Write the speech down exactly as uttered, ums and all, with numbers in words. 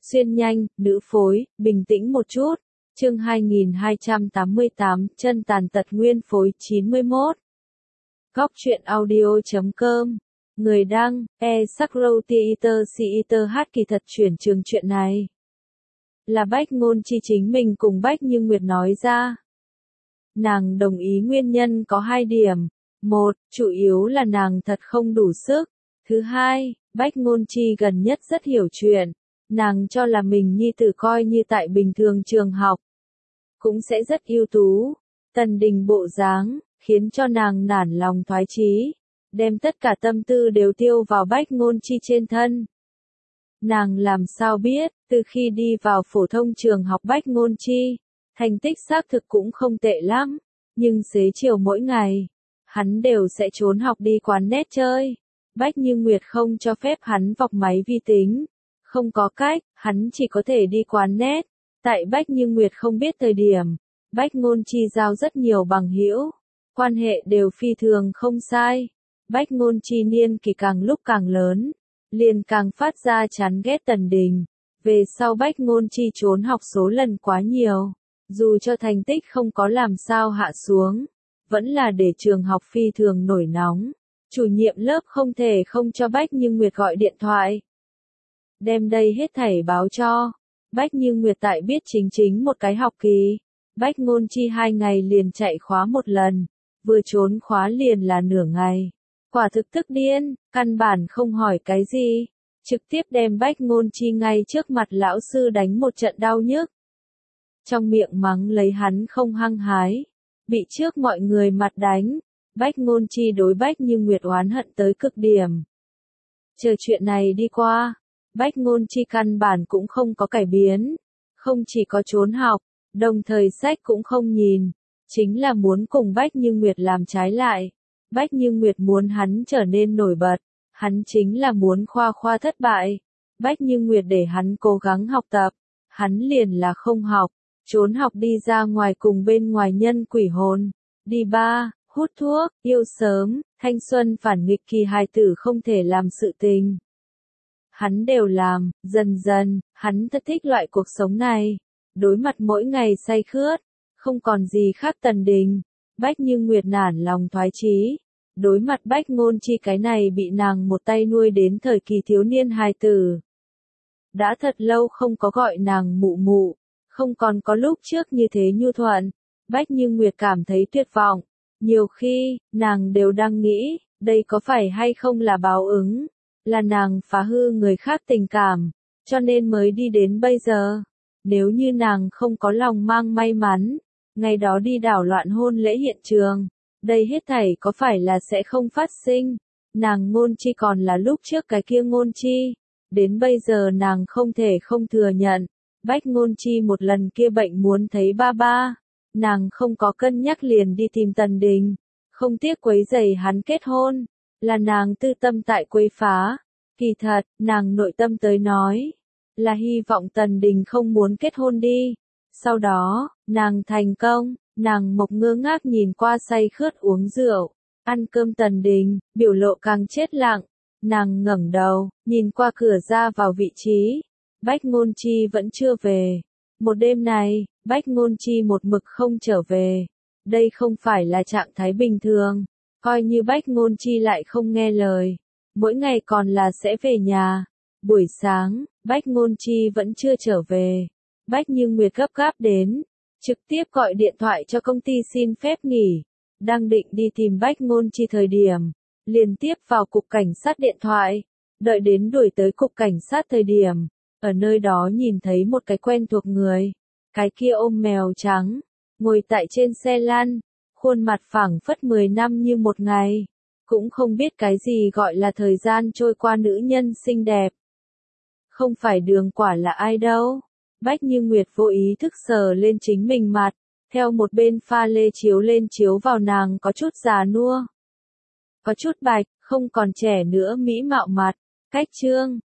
Xuyên nhanh, nữ phối, bình tĩnh một chút. Chương hai nghìn hai trăm tám mươi tám, chân tàn tật nguyên phối chín mươi mốt. Góc truyện audio chấm com. Người đăng, e Sakro Theater Theater hát kỳ thật chuyển trường chuyện này. Là Bách Ngôn Chi chính mình cùng Bách Như Nguyệt nói ra. Nàng đồng ý nguyên nhân có hai điểm. Một, chủ yếu là nàng thật không đủ sức. Thứ hai, Bách Ngôn Chi gần nhất rất hiểu chuyện. Nàng cho là mình nhi tử coi như tại bình thường trường học. Cũng sẽ rất ưu tú. Tần Đình bộ dáng, khiến cho nàng nản lòng thoái chí. Đem tất cả tâm tư đều tiêu vào Bách Ngôn Chi trên thân. Nàng làm sao biết, từ khi đi vào phổ thông trường học Bách Ngôn Chi, thành tích xác thực cũng không tệ lắm, nhưng xế chiều mỗi ngày, hắn đều sẽ trốn học đi quán net chơi. Bách Như Nguyệt không cho phép hắn vọc máy vi tính. Không có cách, hắn chỉ có thể đi quán net. Tại Bách Như Nguyệt không biết thời điểm, Bách Ngôn Chi giao rất nhiều bằng hữu, quan hệ đều phi thường không sai. Bách Ngôn Chi niên kỳ càng lúc càng lớn, liền càng phát ra chán ghét Tần Đình. Về sau Bách Ngôn Chi trốn học số lần quá nhiều, dù cho thành tích không có làm sao hạ xuống, vẫn là để trường học phi thường nổi nóng. Chủ nhiệm lớp không thể không cho Bách Như Nguyệt gọi điện thoại. Đem đây hết thảy báo cho. Bách Như Nguyệt tại biết chính chính một cái học kỳ. Bách Ngôn Chi hai ngày liền chạy khóa một lần. Vừa trốn khóa liền là nửa ngày. Quả thực tức điên, căn bản không hỏi cái gì. Trực tiếp đem Bách Ngôn Chi ngay trước mặt lão sư đánh một trận đau nhức. Trong miệng mắng lấy hắn không hăng hái. Bị trước mọi người mặt đánh. Bách Ngôn Chi đối Bách Như Nguyệt oán hận tới cực điểm. Chờ chuyện này đi qua, Bách Ngôn Chi căn bản cũng không có cải biến. Không chỉ có trốn học, đồng thời sách cũng không nhìn. Chính là muốn cùng Bách Như Nguyệt làm trái lại. Bách Như Nguyệt muốn hắn trở nên nổi bật. Hắn chính là muốn khoa khoa thất bại. Bách Như Nguyệt để hắn cố gắng học tập. Hắn liền là không học. Trốn học đi ra ngoài cùng bên ngoài nhân quỷ hồn. Đi ba, hút thuốc, yêu sớm, thanh xuân phản nghịch kỳ hài tử không thể làm sự tình. Hắn đều làm, dần dần, hắn thật thích loại cuộc sống này. Đối mặt mỗi ngày say khướt, không còn gì khác Tần Đình. Bách Như Nguyệt nản lòng thoái chí. Đối mặt Bách Ngôn Chi cái này bị nàng một tay nuôi đến thời kỳ thiếu niên hài tử. Đã thật lâu không có gọi nàng mụ mụ, không còn có lúc trước như thế nhu thuận. Bách Như Nguyệt cảm thấy tuyệt vọng. Nhiều khi, nàng đều đang nghĩ, đây có phải hay không là báo ứng, là nàng phá hư người khác tình cảm, cho nên mới đi đến bây giờ. Nếu như nàng không có lòng mang may mắn, ngày đó đi đảo loạn hôn lễ hiện trường, đây hết thảy có phải là sẽ không phát sinh. Nàng Ngôn Chi còn là lúc trước cái kia Ngôn Chi, đến bây giờ nàng không thể không thừa nhận, Bách Ngôn Chi một lần kia bệnh muốn thấy ba ba. Nàng không có cân nhắc liền đi tìm Tần Đình, không tiếc quấy rầy hắn kết hôn, là nàng tư tâm tại quấy phá. Kỳ thật, nàng nội tâm tới nói, là hy vọng Tần Đình không muốn kết hôn đi. Sau đó, nàng thành công, nàng mộc ngơ ngác nhìn qua say khướt uống rượu, ăn cơm Tần Đình, biểu lộ càng chết lặng. Nàng ngẩng đầu, nhìn qua cửa ra vào vị trí, Bách Ngôn Chi vẫn chưa về. Một đêm này, Bách Ngôn Chi một mực không trở về. Đây không phải là trạng thái bình thường. Coi như Bách Ngôn Chi lại không nghe lời. Mỗi ngày còn là sẽ về nhà. Buổi sáng, Bách Ngôn Chi vẫn chưa trở về. Bách Như Nguyệt gấp gáp đến. Trực tiếp gọi điện thoại cho công ty xin phép nghỉ. Đang định đi tìm Bách Ngôn Chi thời điểm. Liên tiếp vào cục cảnh sát điện thoại. Đợi đến đuổi tới cục cảnh sát thời điểm. Ở nơi đó nhìn thấy một cái quen thuộc người. Cái kia ôm mèo trắng, ngồi tại trên xe lăn, khuôn mặt phẳng phất mười năm như một ngày. Cũng không biết cái gì gọi là thời gian trôi qua nữ nhân xinh đẹp. Không phải Đường Quả là ai đâu. Bách Như Nguyệt vô ý thức sờ lên chính mình mặt, theo một bên pha lê chiếu lên chiếu vào nàng có chút già nua. Có chút bạch, không còn trẻ nữa mỹ mạo mặt. Cách chương,